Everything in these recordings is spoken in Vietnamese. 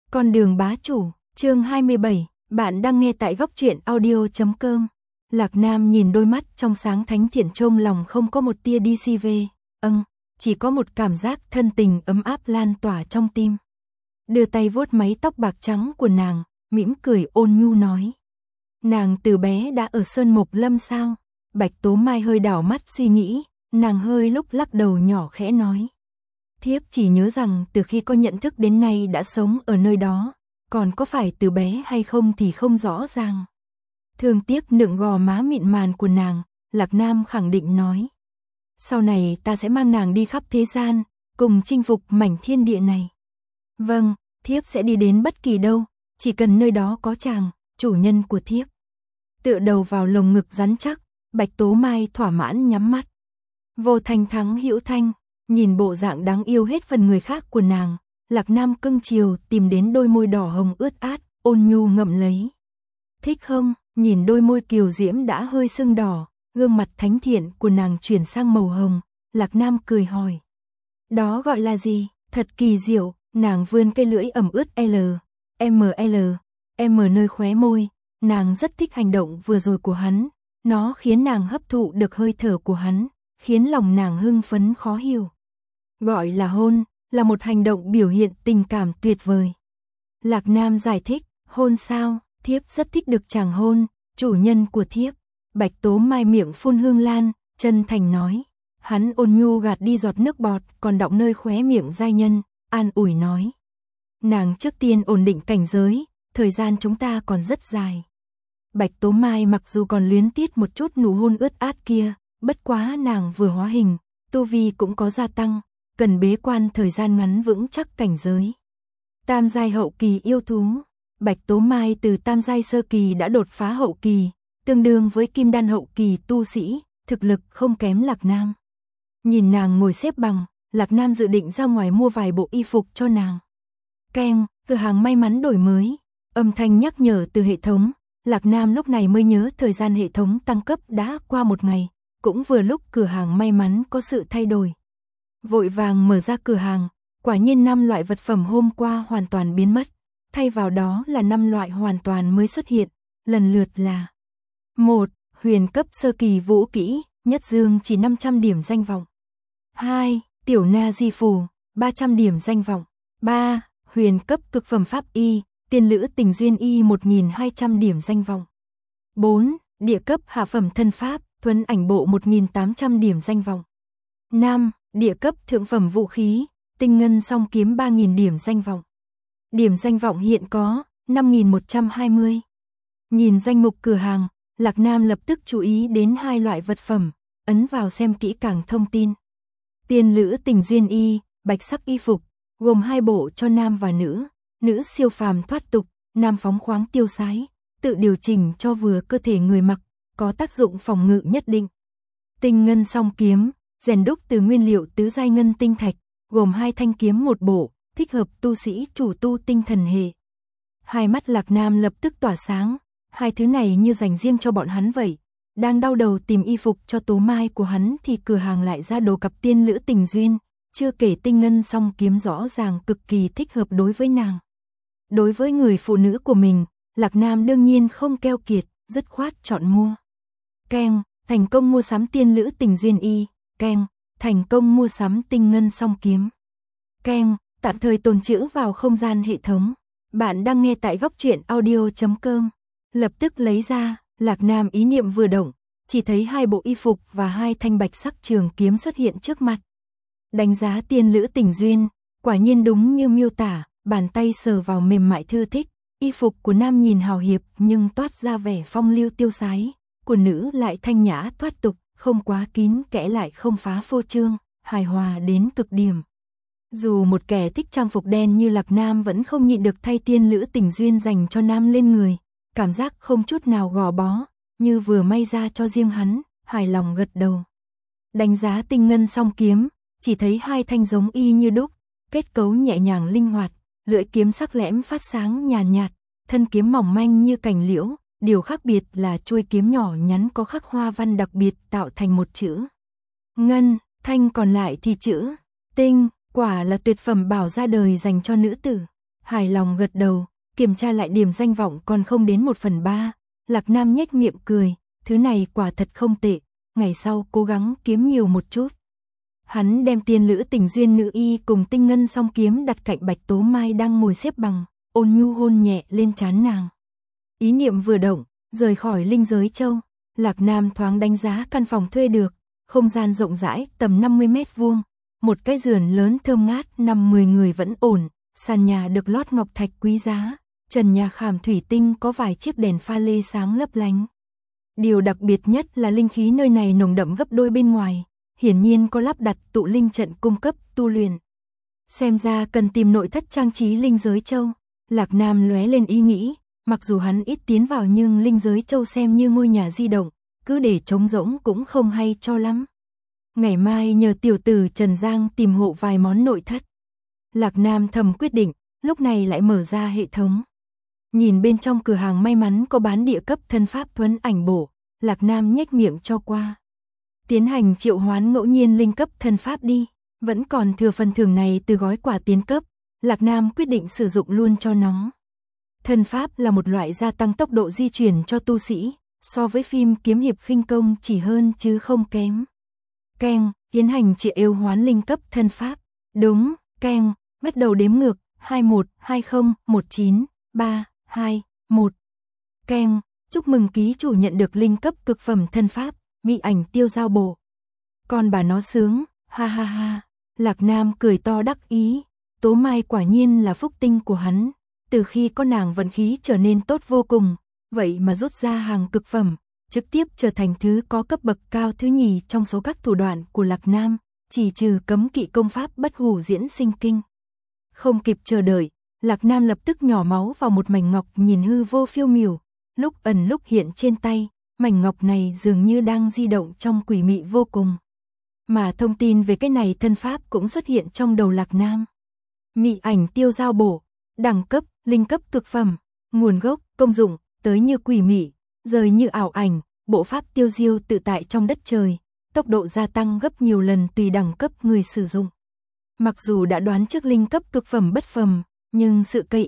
Con đường bá chủ, chương 27, bạn đang nghe tại góc truyện audio.com. Lạc Nam nhìn đôi mắt trong sáng thánh thiện trong lòng không có một tia đi si về, chỉ có một cảm giác thân tình ấm áp lan tỏa trong tim. Đưa tay vuốt mái tóc bạc trắng của nàng, mỉm cười ôn nhu nói. Nàng từ bé đã ở Sơn Mộc Lâm sao? Bạch Tố Mai hơi đảo mắt suy nghĩ, nàng hơi lúc lắc đầu nhỏ khẽ nói. Thiếp chỉ nhớ rằng từ khi có nhận thức đến nay đã sống ở nơi đó, còn có phải từ bé hay không thì không rõ ràng. Thương tiếc nựng gò má mịn màng của nàng, Lạc Nam khẳng định nói. Sau này ta sẽ mang nàng đi khắp thế gian, cùng chinh phục mảnh thiên địa này. Vâng, thiếp sẽ đi đến bất kỳ đâu, chỉ cần nơi đó có chàng, chủ nhân của thiếp. Tựa đầu vào lồng ngực rắn chắc, Bạch Tố Mai thỏa mãn nhắm mắt. Vô Thanh thắng hữu thanh, nhìn bộ dạng đáng yêu hết phần người khác của nàng, Lạc Nam cưng chiều tìm đến đôi môi đỏ hồng ướt át, ôn nhu ngậm lấy. Thích không? Nhìn đôi môi kiều diễm đã hơi sưng đỏ, gương mặt thánh thiện của nàng chuyển sang màu hồng, Lạc Nam cười hỏi. Đó gọi là gì? Thật kỳ diệu, nàng vươn cây lưỡi ẩm ướt M nơi khóe môi, nàng rất thích hành động vừa rồi của hắn, nó khiến nàng hấp thụ được hơi thở của hắn, khiến lòng nàng hưng phấn khó hiểu. Gọi là hôn, là một hành động biểu hiện tình cảm tuyệt vời. Lạc Nam giải thích, hôn sao, thiếp rất thích được chàng hôn, chủ nhân của thiếp. Bạch Tố Mai miệng phun hương lan, chân thành nói. Hắn ôn nhu gạt đi giọt nước bọt còn đọng nơi khóe miệng giai nhân, an ủi nói. Nàng trước tiên ổn định cảnh giới, thời gian chúng ta còn rất dài. Bạch Tố Mai mặc dù còn luyến tiếc một chút nụ hôn ướt át kia, bất quá nàng vừa hóa hình, tu vi cũng có gia tăng, cần bế quan thời gian ngắn vững chắc cảnh giới. Tam giai hậu kỳ yêu thú, Bạch Tố Mai từ tam giai sơ kỳ đã đột phá hậu kỳ, tương đương với kim đan hậu kỳ tu sĩ, thực lực không kém Lạc Nam. Nhìn nàng ngồi xếp bằng, Lạc Nam dự định ra ngoài mua vài bộ y phục cho nàng. Keng, cửa hàng may mắn đổi mới, âm thanh nhắc nhở từ hệ thống, Lạc Nam lúc này mới nhớ thời gian hệ thống tăng cấp đã qua một ngày, cũng vừa lúc cửa hàng may mắn có sự thay đổi. Vội vàng mở ra cửa hàng, quả nhiên 5 loại vật phẩm hôm qua hoàn toàn biến mất, thay vào đó là 5 loại hoàn toàn mới xuất hiện, lần lượt là 1. Huyền cấp sơ kỳ vũ kỹ, nhất dương chỉ 500 điểm danh vọng. 2. Tiểu na di phù, 300 điểm danh vọng. 3. Huyền cấp cực phẩm pháp y, tiên lữ tình duyên y 1200 điểm danh vọng. 4. Địa cấp hạ phẩm thân pháp, thuấn ảnh bộ 1800 điểm danh vọng. 5. Địa cấp thượng phẩm vũ khí, tinh ngân song kiếm 3000 điểm danh vọng. Điểm danh vọng hiện có 5120. Nhìn danh mục cửa hàng, Lạc Nam lập tức chú ý đến 2 loại vật phẩm, ấn vào xem kỹ càng thông tin. Tiên lữ tình duyên y, bạch sắc y phục, gồm 2 bộ cho nam và nữ, nữ siêu phàm thoát tục, nam phóng khoáng tiêu sái, tự điều chỉnh cho vừa cơ thể người mặc, có tác dụng phòng ngự nhất định. Tinh ngân song kiếm, rèn đúc từ nguyên liệu tứ giai ngân tinh thạch, gồm 2 thanh kiếm một bộ, thích hợp tu sĩ chủ tu tinh thần hệ. Hai mắt Lạc Nam lập tức tỏa sáng, 2 thứ này như dành riêng cho bọn hắn vậy. Đang đau đầu tìm y phục cho Tố Mai của hắn thì cửa hàng lại ra đồ cặp tiên lữ tình duyên, chưa kể tinh ngân song kiếm rõ ràng cực kỳ thích hợp đối với nàng. Đối với người phụ nữ của mình, Lạc Nam đương nhiên không keo kiệt, dứt khoát chọn mua. Keng, thành công mua sắm tiên lữ tình duyên y. Keng, thành công mua sắm tinh ngân song kiếm. Keng, tạm thời tồn trữ vào không gian hệ thống. Bạn đang nghe tại góc truyện audio.com. Lập tức lấy ra, Lạc Nam ý niệm vừa động, chỉ thấy 2 bộ y phục và 2 thanh bạch sắc trường kiếm xuất hiện trước mặt. Đánh giá tiên lữ tình duyên, quả nhiên đúng như miêu tả, bàn tay sờ vào mềm mại thư thích, y phục của nam nhìn hào hiệp nhưng toát ra vẻ phong lưu tiêu sái, của nữ lại thanh nhã thoát tục, không quá kín kẽ lại không phá phô trương, hài hòa đến cực điểm. Dù một kẻ thích trang phục đen như Lạc Nam vẫn không nhịn được thay tiên lữ tình duyên dành cho nam lên người, cảm giác không chút nào gò bó, như vừa may ra cho riêng hắn, hài lòng gật đầu. Đánh giá tinh ngân song kiếm, chỉ thấy 2 thanh giống y như đúc, kết cấu nhẹ nhàng linh hoạt, lưỡi kiếm sắc lẻm phát sáng nhàn nhạt, thân kiếm mỏng manh như cành liễu, điều khác biệt là chuôi kiếm nhỏ nhắn có khắc hoa văn đặc biệt tạo thành một chữ ngân, thanh còn lại thì chữ tinh, quả là tuyệt phẩm bảo ra đời dành cho nữ tử. Hài lòng gật đầu, kiểm tra lại điểm danh vọng còn không đến 1/3. Lạc Nam nhếch miệng cười, thứ này quả thật không tệ, ngày sau cố gắng kiếm nhiều một chút. Hắn đem tiên lữ tình duyên nữ y cùng tinh ngân song kiếm đặt cạnh Bạch Tố Mai đang ngồi xếp bằng, ôn nhu hôn nhẹ lên trán nàng. Ý niệm vừa động, rời khỏi linh giới châu, Lạc Nam thoáng đánh giá căn phòng thuê được, không gian rộng rãi tầm 50 mét vuông, một cái giường lớn thơm ngát nằm 10 người vẫn ổn, sàn nhà được lót ngọc thạch quý giá, trần nhà khảm thủy tinh có vài chiếc đèn pha lê sáng lấp lánh. Điều đặc biệt nhất là linh khí nơi này nồng đậm gấp đôi bên ngoài, hiển nhiên có lắp đặt tụ linh trận cung cấp tu luyện. Xem ra cần tìm nội thất trang trí linh giới châu. Lạc Nam lóe lên ý nghĩ, mặc dù hắn ít tiến vào nhưng linh giới châu xem như ngôi nhà di động, cứ để trống rỗng cũng không hay cho lắm. Ngày mai nhờ tiểu tử Trần Giang tìm hộ vài món nội thất. Lạc Nam thầm quyết định, lúc này lại mở ra hệ thống. Nhìn bên trong cửa hàng may mắn có bán địa cấp thân pháp thuấn ảnh bổ, Lạc Nam nhếch miệng cho qua. Tiến hành triệu hoán ngẫu nhiên linh cấp thân pháp đi, vẫn còn thừa phần thưởng này từ gói quà tiến cấp, Lạc Nam quyết định sử dụng luôn cho nó. Thân pháp là một loại gia tăng tốc độ di chuyển cho tu sĩ, so với phim kiếm hiệp khinh công chỉ hơn chứ không kém. Keng, tiến hành triệu hoán linh cấp thân pháp. Đúng, keng, bắt đầu đếm ngược, 21, 20, 19, 3, 2, 1. Keng, chúc mừng ký chủ nhận được linh cấp cực phẩm thân pháp, mỹ ảnh tiêu giao bổ. Con bà nó sướng, ha ha ha. Lạc Nam cười to đắc ý, Tố Mai quả nhiên là phúc tinh của hắn, từ khi có nàng vận khí trở nên tốt vô cùng, vậy mà rút ra hàng cực phẩm, trực tiếp trở thành thứ có cấp bậc cao thứ nhì trong số các thủ đoạn của Lạc Nam, chỉ trừ cấm kỵ công pháp bất hủ diễn sinh kinh. Không kịp chờ đợi, Lạc Nam lập tức nhỏ máu vào một mảnh ngọc nhìn hư vô phiêu miểu, lúc ẩn lúc hiện trên tay, mảnh ngọc này dường như đang di động trong quỷ mị vô cùng. Mà thông tin về cái này thân pháp cũng xuất hiện trong đầu Lạc Nam. Mị ảnh tiêu giao bổ, đẳng cấp, linh cấp cực phẩm, nguồn gốc, công dụng, tới như quỷ mị, rời như ảo ảnh, bộ pháp tiêu diêu tự tại trong đất trời, tốc độ gia tăng gấp nhiều lần tùy đẳng cấp người sử dụng. Mặc dù đã đoán trước linh cấp cực phẩm bất phàm, nhưng sự cây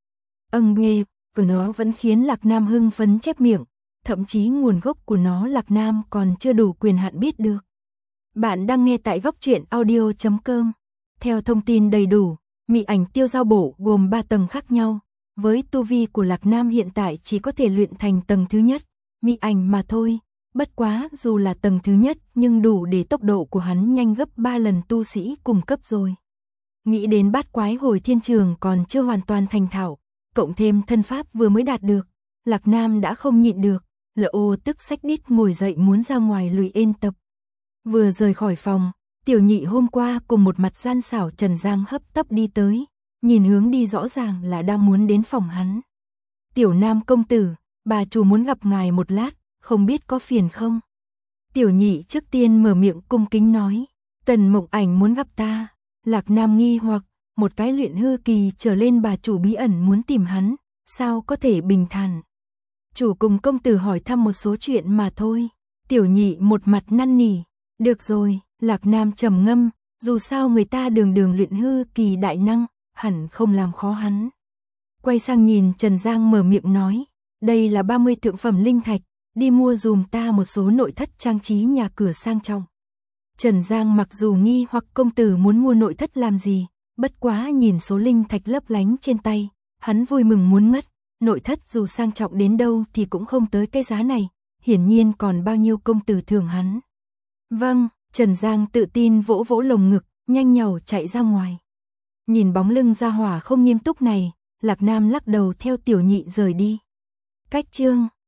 nghe của nó vẫn khiến Lạc Nam hưng phấn chép miệng, thậm chí nguồn gốc của nó Lạc Nam còn chưa đủ quyền hạn biết được. Bạn đang nghe tại góc truyện audio.com. Theo thông tin đầy đủ, mị ảnh tiêu giao bổ gồm 3 tầng khác nhau, với tu vi của Lạc Nam hiện tại chỉ có thể luyện thành tầng thứ nhất, mị ảnh mà thôi. Bất quá dù là tầng thứ nhất nhưng đủ để tốc độ của hắn nhanh gấp 3 lần tu sĩ cùng cấp rồi. Nghĩ đến bát quái hồi thiên trường còn chưa hoàn toàn thành thạo, cộng thêm thân pháp vừa mới đạt được, Lạc Nam đã không nhịn được, tức xách đít ngồi dậy muốn ra ngoài lùi ên tập. Vừa rời khỏi phòng, tiểu nhị hôm qua cùng một mặt gian xảo Trần Giang hấp tấp đi tới, nhìn hướng đi rõ ràng là đang muốn đến phòng hắn. Tiểu Nam công tử, bà chủ muốn gặp ngài một lát, không biết có phiền không? Tiểu nhị trước tiên mở miệng cung kính nói, Tần Mộng Ảnh muốn gặp ta. Lạc Nam nghi hoặc, một cái luyện hư kỳ trở lên bà chủ bí ẩn muốn tìm hắn, sao có thể bình thản. Chủ cùng công tử hỏi thăm một số chuyện mà thôi. Tiểu nhị một mặt năn nỉ, được rồi, Lạc Nam trầm ngâm, dù sao người ta đường đường luyện hư kỳ đại năng, hẳn không làm khó hắn. Quay sang nhìn Trần Giang mở miệng nói, đây là 30 thượng phẩm linh thạch, đi mua dùm ta một số nội thất trang trí nhà cửa sang trọng. Trần Giang mặc dù nghi hoặc công tử muốn mua nội thất làm gì, bất quá nhìn số linh thạch lấp lánh trên tay, hắn vui mừng muốn ngất, nội thất dù sang trọng đến đâu thì cũng không tới cái giá này, hiển nhiên còn bao nhiêu công tử thưởng hắn. Vâng, Trần Giang tự tin vỗ vỗ lồng ngực, nhanh nhảu chạy ra ngoài. Nhìn bóng lưng gia hỏa không nghiêm túc này, Lạc Nam lắc đầu theo tiểu nhị rời đi. Cách chương